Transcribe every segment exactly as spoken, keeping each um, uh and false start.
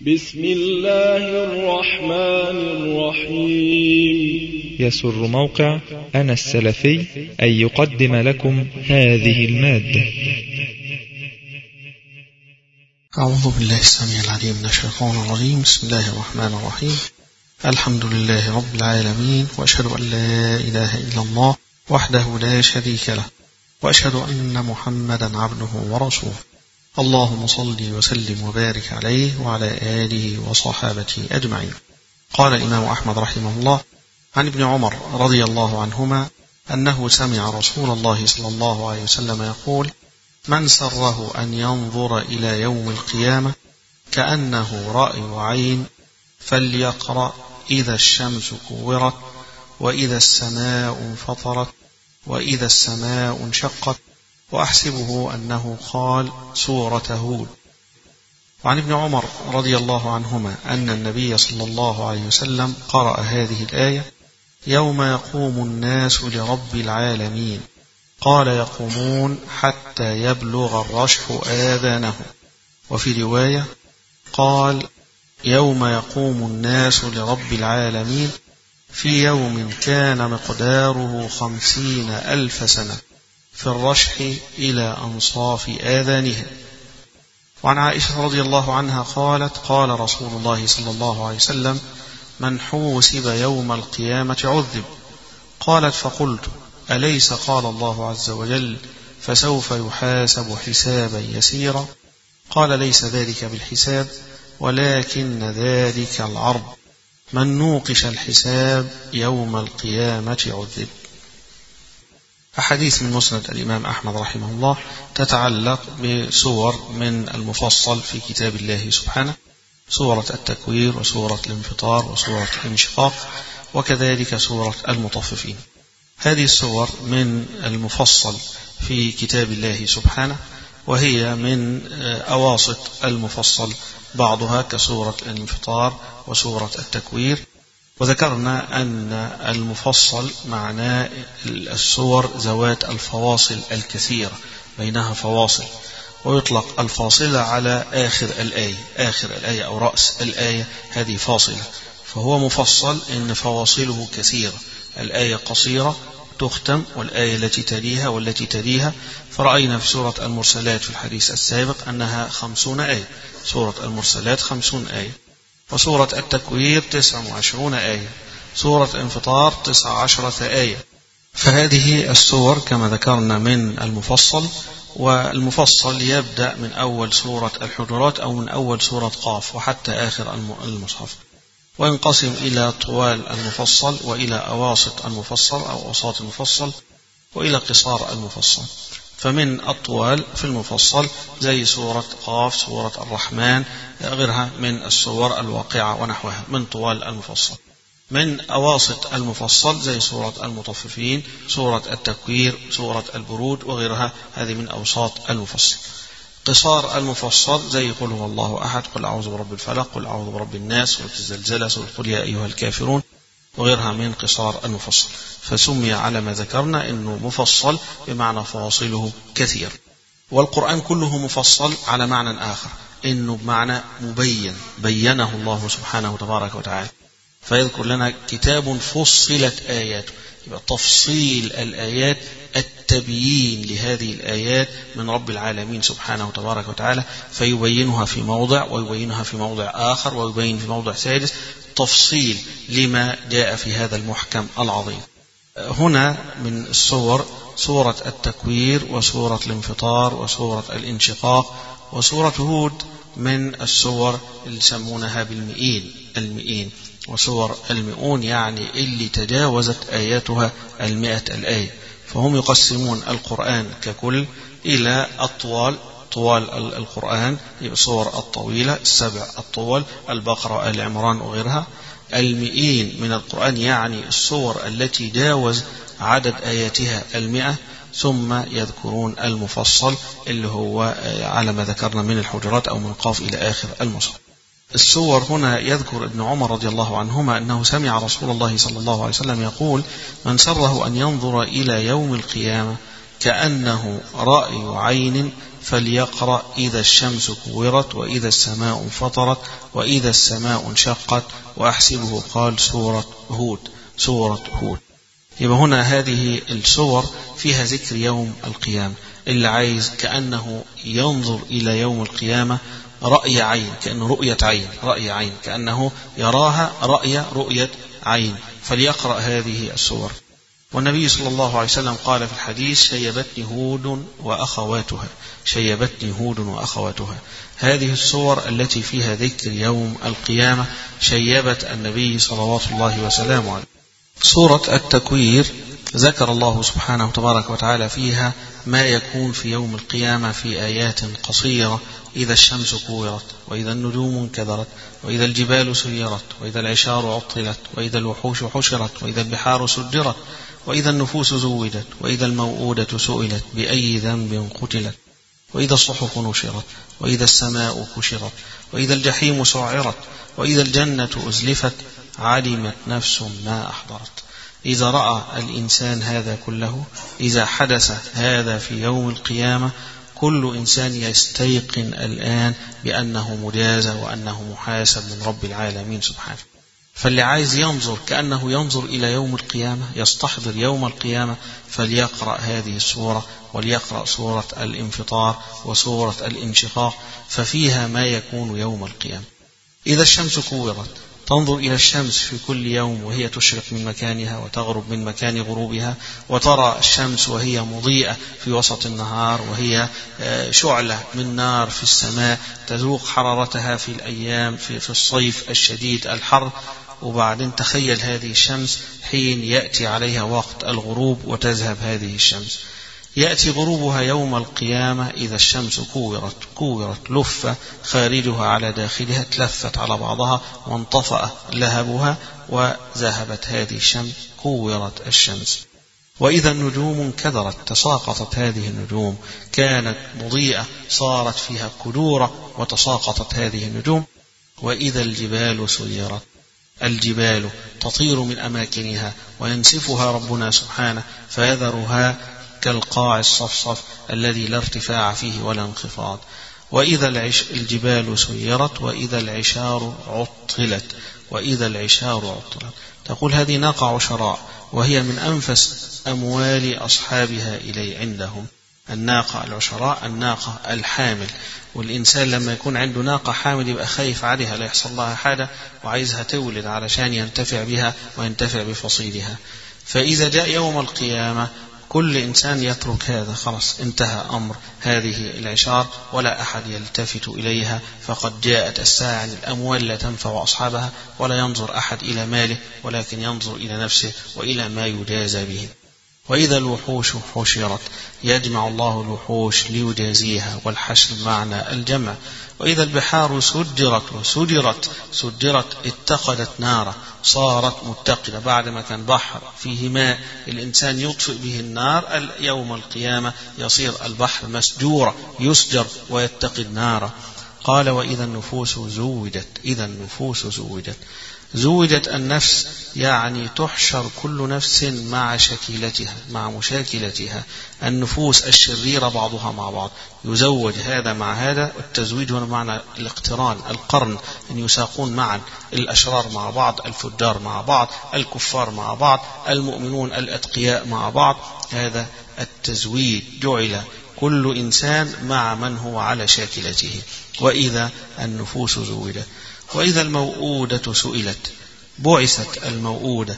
بسم الله الرحمن الرحيم. يسر موقع أنا السلفي أن يقدم لكم هذه المادة. أعوذ بالله السميع العليم من الشيطان الرجيم. بسم الله الرحمن الرحيم. الحمد لله رب العالمين، وأشهد أن لا إله إلا الله وحده لا شريك له، وأشهد أن محمدا عبده ورسوله. اللهم صل وسلم وبارك عليه وعلى آله وصحابته أجمعين. قال الإمام أحمد رحمه الله عن ابن عمر رضي الله عنهما أنه سمع رسول الله صلى الله عليه وسلم يقول: من سره أن ينظر إلى يوم القيامة كأنه رأي عين فليقرأ إذا الشمس كورت، وإذا السماء انفطرت، وإذا السماء انشقت، وأحسبه أنه قال سورة هود. وعن ابن عمر رضي الله عنهما أن النبي صلى الله عليه وسلم قرأ هذه الآية: يوم يقوم الناس لرب العالمين، قال يقومون حتى يبلغ الرشح آذانهم. وفي رواية قال: يوم يقوم الناس لرب العالمين في يوم كان مقداره خمسين ألف سنة في الرشح إلى أنصاف آذانهم. وعن عائشة رضي الله عنها قالت: قال رسول الله صلى الله عليه وسلم: من حوسب يوم القيامة عذب. قالت: فقلت: أليس قال الله عز وجل: فسوف يحاسب حسابا يسيرا؟ قال: ليس ذلك بالحساب، ولكن ذلك العرض، من نوقش الحساب يوم القيامة عذب. أحاديث من مسند الإمام أحمد رحمه الله تتعلق بسور من المفصل في كتاب الله سبحانه: سورة التكوير، وسورة الانفطار، وسورة الانشقاق، وكذلك سورة المطففين. هذه السور من المفصل في كتاب الله سبحانه، وهي من أواسط المفصل، بعضها كسورة الانفطار وسورة التكوير. وذكرنا أن المفصل معناه السور ذوات الفواصل الكثيرة، بينها فواصل، ويطلق الفاصلة على آخر الآية، آخر الآية أو رأس الآية، هذه فاصلة. فهو مفصل إن فواصله كثيرة، الآية قصيرة تختم، والآية التي تليها والتي تليها. فرأينا في سورة المرسلات في الحديث السابق أنها خمسون آية، سورة المرسلات خمسون آية. وسورة التكوير تسع وعشرون آية، سورة انفطار تسع عشرة آية. فهذه السور كما ذكرنا من المفصل. والمفصل يبدأ من أول سورة الحجرات أو من أول سورة قاف وحتى آخر المصحف، وينقسم إلى طوال المفصل، وإلى أواسط المفصل أو أوساط المفصل، وإلى قصار المفصل. فمن الطوال في المفصل زي سورة قاف، سورة الرحمن، غيرها من السور الواقعة ونحوها من طوال المفصل. من أواسط المفصل زي سورة المطففين، سورة التكوير، سورة البروج وغيرها، هذه من أوساط المفصل. قصار المفصل زي قل هو الله أحد، قل أعوذ برب الفلق، قل أعوذ برب الناس، سورة الزلزلة، سورة قل يا أيها الكافرون، وغيرها من قصار المفصل. فسمي على ما ذكرنا أنه مفصل بمعنى فواصله كثير. والقرآن كله مفصل على معنى آخر، أنه بمعنى مبين، بينه الله سبحانه تبارك وتعالى. فيذكر لنا كتاب فصلت آياته، يبقى تفصيل الآيات، التبيين لهذه الآيات من رب العالمين سبحانه تبارك وتعالى، فيبينها في موضع ويبينها في موضع آخر ويبين في موضع ثالث، تفصيل لما جاء في هذا المحكم العظيم. هنا من السور سورة التكوير، وسورة الانفطار، وسورة الانشقاق، وسورة هود من السور اللي يسمونها بالمئين، المئين. وسور المئون يعني اللي تجاوزت آياتها المئة الآية. فهم يقسمون القرآن ككل إلى الطوال، طوال القرآن السور الطويلة السبع الطوال، البقرة، آل عمران وغيرها. المئين من القرآن يعني السور التي جاوز عدد آياتها المئة. ثم يذكرون المفصل اللي هو على ما ذكرنا من الحجرات أو من قاف إلى آخر المصحف. السور هنا يذكر ابن عمر رضي الله عنهما أنه سمع رسول الله صلى الله عليه وسلم يقول: من سره أن ينظر إلى يوم القيامة كأنه رأي عين فليقرأ إذا الشمس كورت وإذا السماء انفطرت وإذا السماء انشقت وأحسبه قال سورة هود سورة هود. يبقى هنا هذه السور فيها ذكر يوم القيامة. اللي عايز كأنه ينظر إلى يوم القيامة رأي عين، كأنه رؤية عين، رأي عين كأنه يراها رأي رؤية عين، فليقرأ هذه السور. والنبي صلى الله عليه وسلم قال في الحديث شيبتني هود وأخواتها، شيبتني هود وأخواتها. هذه السور التي فيها ذكر يوم القيامة شيبت النبي صلوات الله وسلامه عليه. سورة التكوير ذكر الله سبحانه وتبارك وتعالى فيها ما يكون في يوم القيامة في آيات قصيرة: إذا الشمس كورت وإذا النجوم انكدرت وإذا الجبال سيرت وإذا العشار عطلت وإذا الوحوش حشرت وإذا البحار سجرت وإذا النفوس زوجت وإذا الموءودة سئلت بأي ذنب قتلت وإذا الصحف نشرت وإذا السماء كشرت وإذا الجحيم سعرت وإذا الجنة أزلفت علمت نفس ما أحضرت. إذا رأى الإنسان هذا كله، إذا حدث هذا في يوم القيامة، كل إنسان يستيقن الآن بأنه مجازى وأنه محاسب من رب العالمين سبحانه. فاللي عايز ينظر كأنه ينظر إلى يوم القيامة، يستحضر يوم القيامة، فليقرأ هذه السورة، وليقرأ سورة الانفطار وسورة الانشقاق، ففيها ما يكون يوم القيامة. إذا الشمس كورت، تنظر إلى الشمس في كل يوم وهي تشرق من مكانها وتغرب من مكان غروبها، وترى الشمس وهي مضيئة في وسط النهار، وهي شعلة من نار في السماء تذوق حرارتها في الأيام في الصيف الشديد الحر. وبعدين تخيل هذه الشمس حين يأتي عليها وقت الغروب وتذهب هذه الشمس. يأتي غروبها يوم القيامة إذا الشمس كورت، كورت لف خارجها على داخلها، تلفت على بعضها وانطفأ لهبها وذهبت هذه الشمس، كورت الشمس. وإذا النجوم انكدرت، تساقطت هذه النجوم، كانت مضيئة صارت فيها كدورة وتساقطت هذه النجوم. وإذا الجبال سيرت، الجبال تطير من أماكنها وينسفها ربنا سبحانه فيذرها كالقاع الصفصف الذي لا ارتفاع فيه ولا انخفاض. وإذا العش الجبال سيرت وإذا العشار عطلت، وإذا العشار عطلت. تقول هذه ناقة عشراء، وهي من أنفس أموال أصحابها إلي عندهم. الناقة العشراء الناقة الحامل، والإنسان لما يكون عنده ناقة حامل يبقى خايف عليها لا يحصل لها حاجة وعايزها تولد علشان ينتفع بها وينتفع بفصيلها. فإذا جاء يوم القيامة كل إنسان يترك هذا، خلاص انتهى أمر هذه العشار ولا أحد يلتفت إليها، فقد جاءت الساعة. الأموال لا تنفع أصحابها ولا ينظر أحد إلى ماله، ولكن ينظر إلى نفسه وإلى ما يجازى به. وإذا الوحوش حشرت، يجمع الله الوحوش ليجازيها، والحشر معنى الجمع. وإذا البحار سجرت وسجرت، سجرت اتقدت نارا، صارت متقدة. بعد ما كان بحر فيه ماء الإنسان يطفئ به النار، يوم القيامة يصير البحر مسجورا يسجر ويتقد نارا. قال وإذا النفوس زوجت، إذا النفوس زوجت. زوجت النفس يعني تحشر كل نفس مع شكيلتها، مع مشاكلتها. النفوس الشريرة بعضها مع بعض يزوج هذا مع هذا. التزويج هنا معنى الاقتران، القرن، أن يساقون معا، الأشرار مع بعض، الفجار مع بعض، الكفار مع بعض، المؤمنون الأتقياء مع بعض. هذا التزويج، جعل كل إنسان مع من هو على شاكلته. وإذا النفوس زوجت. وإذا الموءودة سئلت، بعثت الموءودة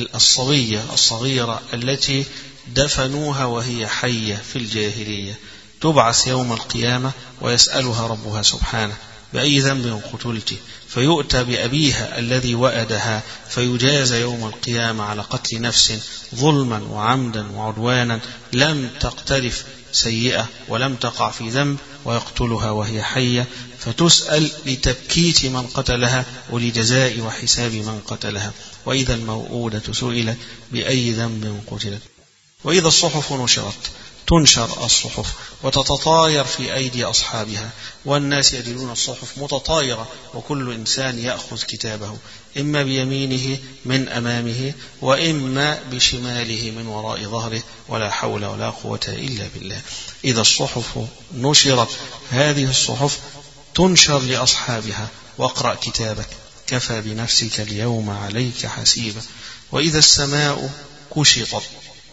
الصبية الصغيرة التي دفنوها وهي حية في الجاهلية، تبعث يوم القيامة ويسألها ربها سبحانه بأي ذنب قتلت، فيؤتى بأبيها الذي وأدها فيجازى يوم القيامة على قتل نفس ظلما وعمدا وعدوانا، لم تقترف سيئة ولم تقع في ذنب، ويقتلها وهي حية، فتسأل لتبكيت من قتلها ولجزاء وحساب من قتلها. وإذا الموءودة سئلت بأي ذنب قتلت. وإذا الصحف نشرت، تنشر الصحف وتتطاير في أيدي أصحابها، والناس يجدون الصحف متطايرة، وكل إنسان يأخذ كتابه إما بيمينه من أمامه وإما بشماله من وراء ظهره، ولا حول ولا قوة إلا بالله. إذا الصحف نشرت، هذه الصحف تنشر لأصحابها، واقرأ كتابك كفى بنفسك اليوم عليك حسيبا. وإذا السماء كشطت،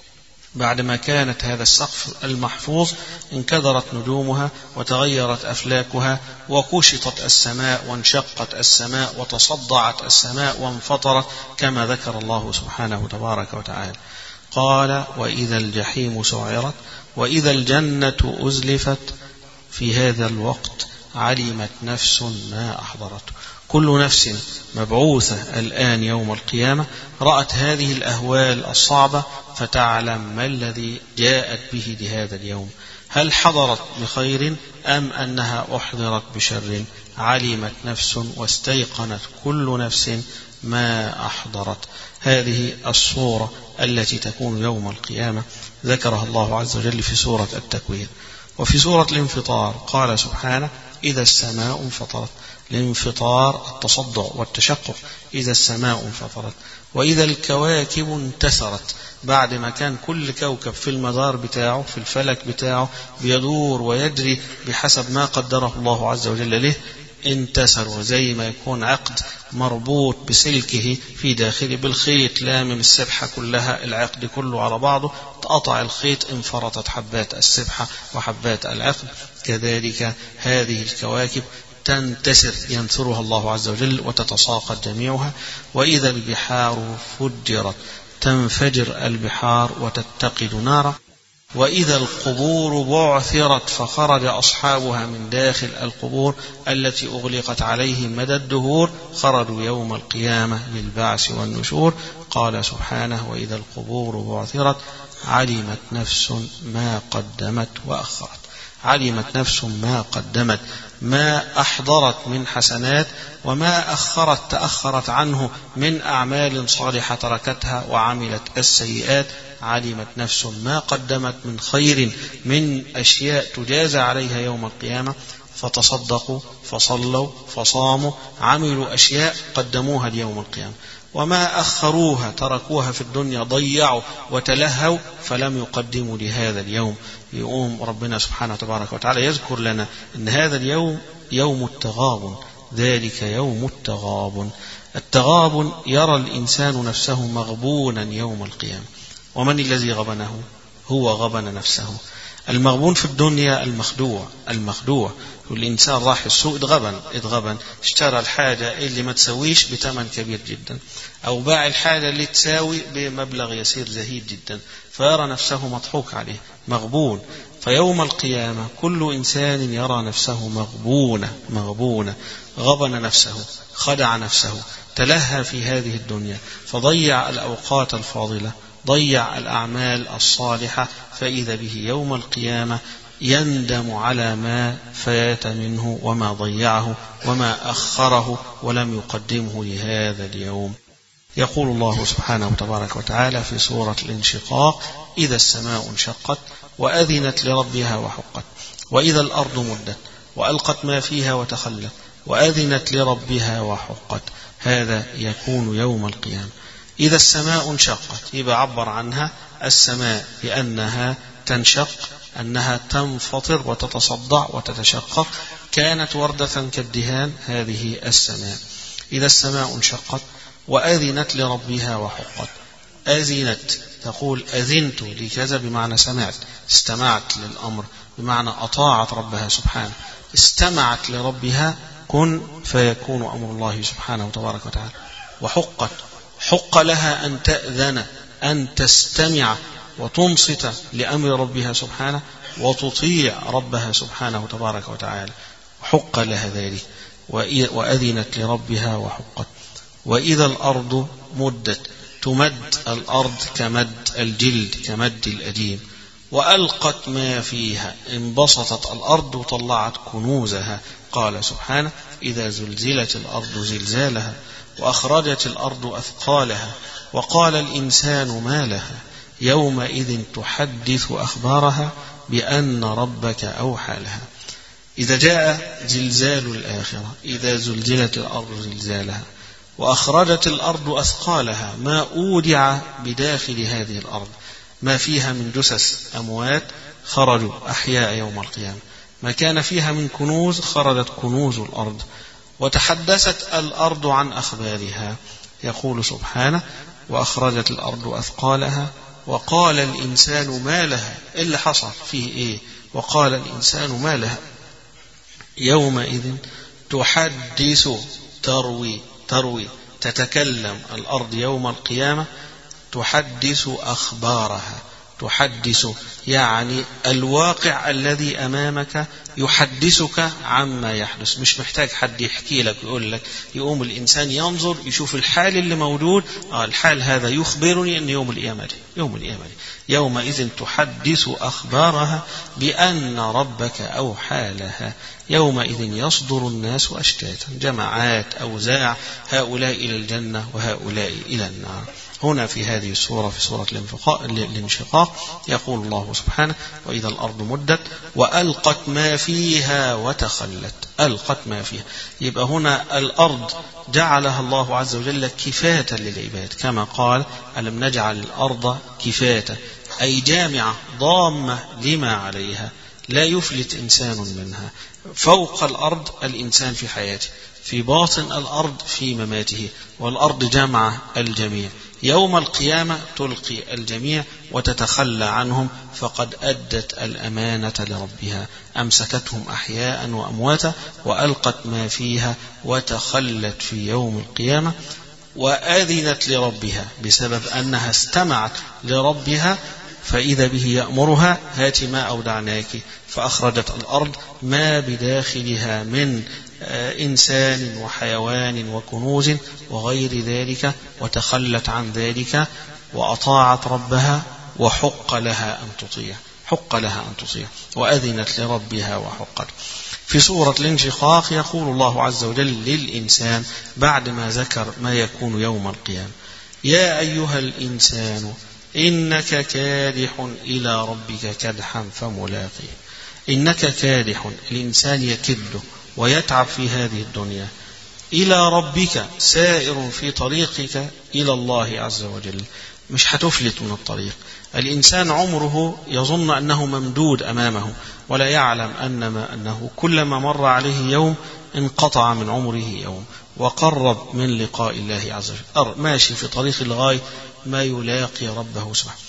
بعدما كانت هذا السقف المحفوظ انكدرت نجومها وتغيرت أفلاكها، وكشطت السماء وانشقت السماء وتصدعت السماء وانفطرت، كما ذكر الله سبحانه تبارك وتعالى. قال وإذا الجحيم سعرت وإذا الجنة أزلفت، في هذا الوقت علمت نفس ما أحضرته. كل نفس مبعوثة الآن يوم القيامة رأت هذه الأهوال الصعبة فتعلم ما الذي جاءت به لهذا اليوم، هل حضرت بخير أم أنها أحضرت بشر. علمت نفس واستيقنت كل نفس ما أحضرت. هذه الصورة التي تكون يوم القيامة ذكرها الله عز وجل في سورة التكوير. وفي سورة الانفطار قال سبحانه إذا السماء انفطرت. الانفطار التصدع والتشقق، إذا السماء انفطرت. وإذا الكواكب انتثرت، بعد ما كان كل كوكب في المدار بتاعه في الفلك بتاعه بيدور ويجري بحسب ما قدره الله عز وجل له، انتثر، وزي ما يكون عقد مربوط بسلكه في داخله بالخيط لامم السبحة كلها، العقد كله على بعضه، تقطع الخيط انفرطت حبات السبحة وحبات العقد. كذلك هذه الكواكب تنتسر، ينثرها الله عز وجل وتتساقط جميعها. وإذا البحار فجرت، تنفجر البحار وتتقد نارا. وإذا القبور بعثرت، فخرج أصحابها من داخل القبور التي أغلقت عليهم مدى الدهور، خرجوا يوم القيامة للبعث والنشور. قال سبحانه وإذا القبور بعثرت علمت نفس ما قدمت وأخرت. علمت نفس ما قدمت، ما أحضرت من حسنات، وما أخرت تأخرت عنه من أعمال صالحة تركتها وعملت السيئات. علمت نفس ما قدمت من خير، من أشياء تجازى عليها يوم القيامة، فتصدقوا فصلوا فصاموا، عملوا أشياء قدموها ليوم القيامة. وما أخروها تركوها في الدنيا، ضيعوا وتلهوا فلم يقدموا لهذا اليوم. يقوم ربنا سبحانه تبارك وتعالى يذكر لنا أن هذا اليوم يوم التغابن، ذلك يوم التغابن. التغابن يرى الإنسان نفسه مغبونا يوم القيامة. ومن الذي غبنه؟ هو غبن نفسه. المغبون في الدنيا المخدوع، المخدوع والإنسان راح السوق اتغبن اتغبن اشترى الحاجة اللي ما تسويش بثمن كبير جدا، أو باع الحاجة اللي تساوي بمبلغ يسير زهيد جدا، فيرى نفسه مضحوك عليه، مغبون. فيوم القيامة كل إنسان يرى نفسه مغبونة مغبونة، غبن نفسه، خدع نفسه، تلهى في هذه الدنيا، فضيع الأوقات الفاضلة، ضيع الأعمال الصالحة، فإذا به يوم القيامة يندم على ما فات منه وما ضيعه وما أخره ولم يقدمه لهذا اليوم. يقول الله سبحانه وتبارك وتعالى في سورة الانشقاق إذا السماء انشقت وأذنت لربها وحقت وإذا الأرض مدت وألقت ما فيها وتخلت وأذنت لربها وحقت. هذا يكون يوم القيامة. إذا السماء انشقت، يبقى عبر عنها السماء بأنها تنشق، أنها تنفطر وتتصدع وتتشقق، كانت وردة كالدهان هذه السماء. إذا السماء انشقت وأذنت لربها وحقت. أذنت تقول أذنت لكذا بمعنى سمعت، استمعت للأمر بمعنى أطاعت ربها سبحانه، استمعت لربها، كن فيكون أمر الله سبحانه وتبارك وتعالى. وحقت، حق لها أن تأذن، أن تستمع وتنصت لأمر ربها سبحانه وتطيع ربها سبحانه تبارك وتعالى، حق لها ذلك. وأذنت لربها وحقت. وإذا الأرض مدت، تمد الأرض كمد الجلد، كمد الأديم. وألقت ما فيها، انبسطت الأرض وطلعت كنوزها. قال سبحانه إذا زلزلت الأرض زلزالها وأخرجت الأرض أثقالها وقال الإنسان ما لها يومئذ تحدث أخبارها بأن ربك أوحى لها. إذا جاء زلزال الآخرة، إذا زلزلت الأرض زلزالها وأخرجت الأرض أثقالها، ما أودع بداخل هذه الأرض، ما فيها من جثث أموات خرجوا أحياء يوم القيامة، ما كان فيها من كنوز خرجت كنوز الأرض، وتحدثت الأرض عن أخبارها. يقول سبحانه: وأخرجت الأرض أثقالها وقال الإنسان ما لها. اللي حصل فيه إيه؟ وقال الإنسان ما لها يومئذ تحدث تروي تروي تتكلم الأرض يوم القيامة، تحدث أخبارها. تحدث يعني الواقع الذي أمامك يحدثك عما يحدث، مش محتاج حد يحكي لك ويقول لك. يقوم الإنسان ينظر يشوف الحال اللي موجود، آه الحال هذا يخبرني أن يوم القيامة يوم القيامة يومئذ تحدث أخبارها بأن ربك أوحى لها. يومئذ يصدر الناس أشتاتا، جماعات أوزاع، هؤلاء إلى الجنة وهؤلاء إلى النار. هنا في هذه السورة، في سورة الانشقاق، يقول الله سبحانه: وإذا الأرض مدت وألقت ما فيها وتخلت. ألقت ما فيها، يبقى هنا الأرض جعلها الله عز وجل كفاة للعباد، كما قال: ألم نجعل الأرض كفاة، أي جامعة ضامة لما عليها، لا يفلت إنسان منها. فوق الأرض الإنسان في حياته، في باطن الأرض في مماته، والأرض جمع الجميع. يوم القيامة تلقي الجميع وتتخلى عنهم، فقد أدت الأمانة لربها، أمسكتهم أحياء وأمواتا، وألقت ما فيها وتخلت في يوم القيامة، وآذنت لربها بسبب أنها استمعت لربها، فإذا به يأمرها: هات ما أودعناك، فأخرجت الأرض ما بداخلها من إنسان وحيوان وكنوز وغير ذلك، وتخلت عن ذلك وأطاعت ربها، وحق لها أن تطيع حق لها أن تطيع وأذنت لربها وحقت. في سورة الانشقاق يقول الله عز وجل للإنسان بعدما ذكر ما يكون يوم القيامة: يا أيها الإنسان إنك كادح إلى ربك كدحا فملاقيه. إنك كادح، الإنسان يكد ويتعب في هذه الدنيا، إلى ربك، سائر في طريقك إلى الله عز وجل، مش هتفلت من الطريق. الإنسان عمره يظن أنه ممدود أمامه، ولا يعلم أنما أنه كلما مر عليه يوم انقطع من عمره يوم، وقرب من لقاء الله عز وجل، ماشي في طريق الغاية ما يلاقي ربه سبحانه.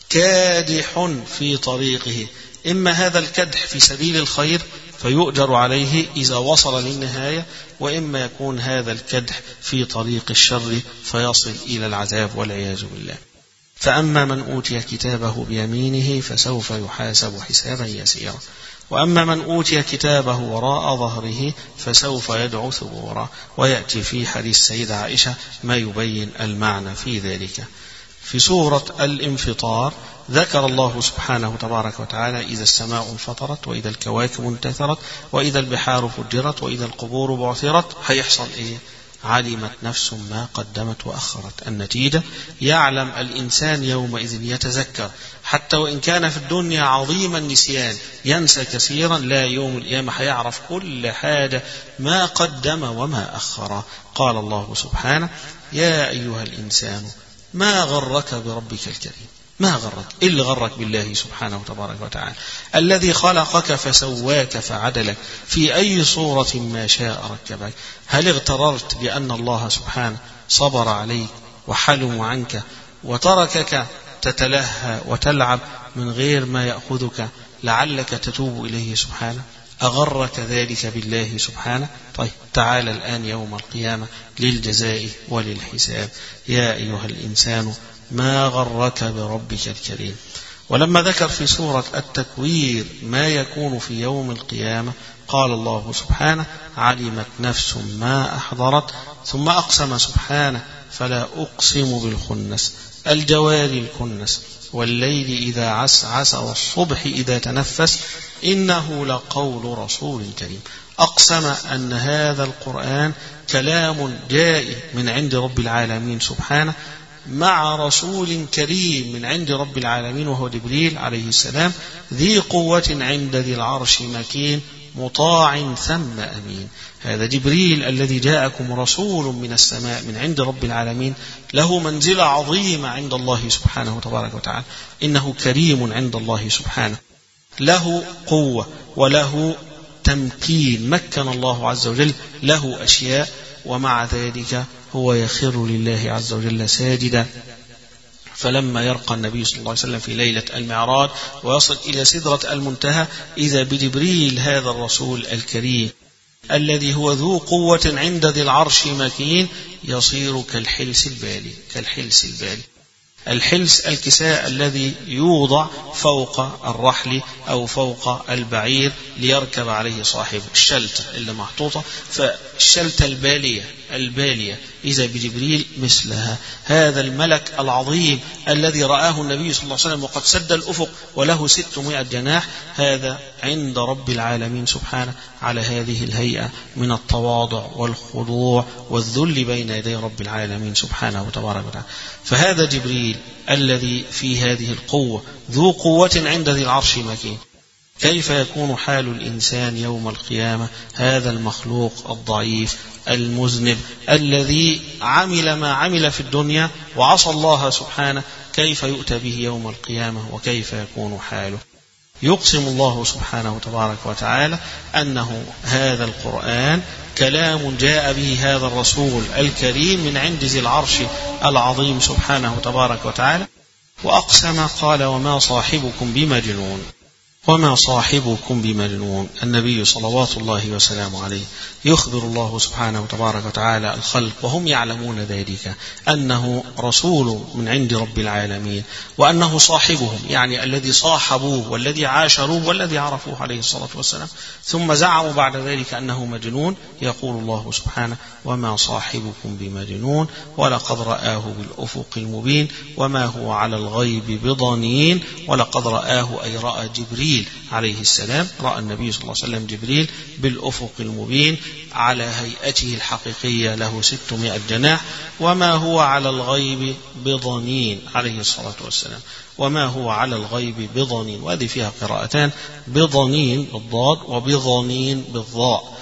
كادح في طريقه، إما هذا الكدح في سبيل الخير فيؤجر عليه إذا وصل للنهاية، وإما يكون هذا الكدح في طريق الشر فيصل إلى العذاب والعياذ بالله. فأما من أوتي كتابه بيمينه فسوف يحاسب حسابا يسيرا، وأما من أوتي كتابه وراء ظهره فسوف يدعو ثبورا. ويأتي في حديث سيدة عائشة ما يبين المعنى في ذلك. في سورة الانفطار ذكر الله سبحانه تبارك وتعالى: إذا السماء انفطرت، وإذا الكواكب انتثرت، وإذا البحار فجرت، وإذا القبور بعثرت. هيحصل إيه؟ علمت نفس ما قدمت وأخرت. النتيجة: يعلم الإنسان يومئذ، يتذكر، حتى وإن كان في الدنيا عظيم النسيان ينسى كثيرا، لا يوم القيامة هيعرف كل حاجة ما قدم وما أخر. قال الله سبحانه: يا أيها الإنسان ما غرك بربك الكريم. ما غرك؟ إيه اللي غرك بالله سبحانه وتبارك وتعالى؟ الذي خلقك فسواك فعدلك في أي صورة ما شاء ركبك. هل اغتررت بأن الله سبحانه صبر عليك وحلم عنك وتركك تتلهى وتلعب من غير ما يأخذك لعلك تتوب إليه سبحانه؟ أغرك ذلك بالله سبحانه؟ طيب تعال الآن يوم القيامة للجزاء وللحساب. يا أيها الإنسان ما غرك بربك الكريم. ولما ذكر في سورة التكوير ما يكون في يوم القيامة قال الله سبحانه: علمت نفس ما أحضرت. ثم أقسم سبحانه: فلا أقسم بالخنس، الجوار الكنس، والليل إذا عسعس، والصبح إذا تنفس، إنه لقول رسول كريم. أقسم أن هذا القرآن كلام جاء من عند رب العالمين سبحانه، مع رسول كريم من عند رب العالمين وهو جبريل عليه السلام ذي قوة عند ذي العرش مكين مطاع ثم أمين. هذا جبريل الذي جاءكم رسول من السماء من عند رب العالمين له منزلة عظيمة عند الله سبحانه وتبارك وتعالى، إنه كريم عند الله سبحانه، له قوة وله تمكين، مكن الله عز وجل له أشياء، ومع ذلك هو يخر لله عز وجل ساجدا. فلما يرقى النبي صلى الله عليه وسلم في ليلة المعراج ويصل إلى سدرة المنتهى إذا بجبريل هذا الرسول الكريم الذي هو ذو قوة عند ذي العرش مكين يصير كالحلس البالي. كالحلس البالي الحلس الكساء الذي يوضع فوق الرحل أو فوق البعير ليركب عليه صاحب الشلتة اللي محطوطة، فالشلتة البالية البالية إذا بجبريل مثلها. هذا الملك العظيم الذي رآه النبي صلى الله عليه وسلم وقد سد الأفق وله ستمائة جناح، هذا عند رب العالمين سبحانه على هذه الهيئة من التواضع والخضوع والذل بين يدي رب العالمين سبحانه وتبارك وتعالى. فهذا جبريل الذي في هذه القوة ذو قوة عند ذي العرش مكين. كيف يكون حال الإنسان يوم القيامة؟ هذا المخلوق الضعيف المذنب الذي عمل ما عمل في الدنيا وعصى الله سبحانه، كيف يؤتى به يوم القيامة وكيف يكون حاله؟ يقسم الله سبحانه وتبارك وتعالى أنه هذا القرآن كلام جاء به هذا الرسول الكريم من عند ذي العرش العظيم سبحانه وتبارك وتعالى. وأقسم قال وما صاحبكم بمجنون. وما صاحبكم بمجنون. النبي صلوات الله وسلامه عليه يخبر الله سبحانه وتبارك وتعالى الخلق وهم يعلمون ذلك أنه رسول من عند رب العالمين وأنه صاحبهم، يعني الذي صاحبوه والذي عاشروه والذي عرفوه عليه الصلاة والسلام، ثم زعموا بعد ذلك أنه مجنون. يقول الله سبحانه وما صاحبكم بمجنون ولقد رآه بالأفق المبين وما هو على الغيب بضنين. ولقد رآه أي رأى جبريل عليه السلام، رأى النبي صلى الله عليه وسلم جبريل بالأفق المبين على هيئته الحقيقية له ستمائة جناح. وما هو على الغيب بضنين عليه الصلاة والسلام. وما هو على الغيب بضنين، وهذه فيها قراءتان، بضنين بالضاد وبضنين بالضاء.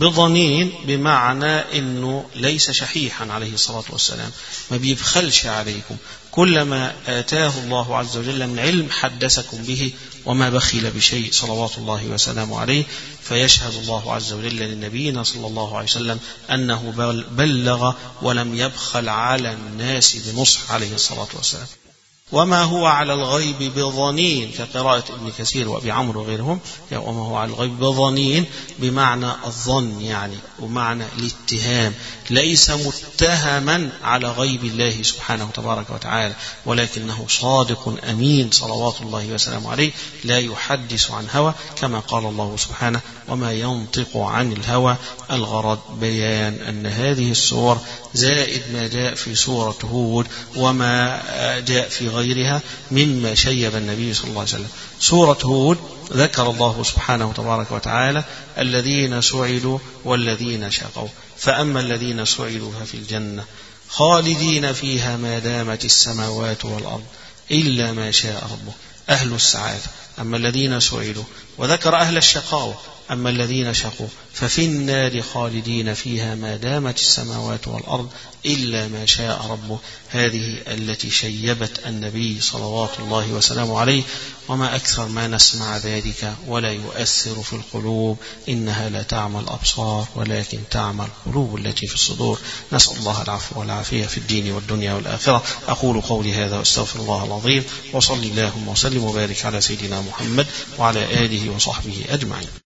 بضنين بمعنى أنه ليس شحيحا عليه الصلاة والسلام، ما بيبخلش عليكم، كلما آتاه الله عز وجل من علم حدثكم به وما بخل بشيء صلوات الله وسلامه عليه. فيشهد الله عز وجل لنبينا صلى الله عليه وسلم أنه بلغ ولم يبخل على الناس بنصح عليه الصلاة والسلام. وما هو على الغيب بضنين كقراءة ابن كثير وأبي عمرو وغيرهم، وما هو على الغيب بضنين بمعنى الظن يعني ومعنى الاتهام، ليس متهما على غيب الله سبحانه وتبارك وتعالى، ولكنه صادق أمين صلوات الله وسلامه عليه، لا يحدث عن هوى كما قال الله سبحانه وما ينطق عن الهوى. الغرض بيان أن هذه السور زائد ما جاء في سورة هود وما جاء في غيرها مما شيب النبي صلى الله عليه وسلم. سورة هود ذكر الله سبحانه وتبارك وتعالى الذين سعدوا والذين شقوا، فأما الذين سعدوا ففي الجنة خالدين فيها ما دامت السماوات والأرض إلا ما شاء ربك، أهل السعادة. أما الذين سعدوا وذكر أهل الشقاوة، أما الذين شقوا ففي النار خالدين فيها ما دامت السماوات والأرض إلا ما شاء ربه. هذه التي شيبت النبي صلوات الله وسلامه عليه، وما أكثر ما نسمع ذلك ولا يؤثر في القلوب. إنها لا تعمى الأبصار ولكن تعمى القلوب التي في الصدور. نسأل الله العفو والعافية في الدين والدنيا والآخرة. أقول قولي هذا واستغفر الله العظيم، وصلي اللهم وسلم وبارك على سيدنا محمد وعلى آله وصحبه أجمعين.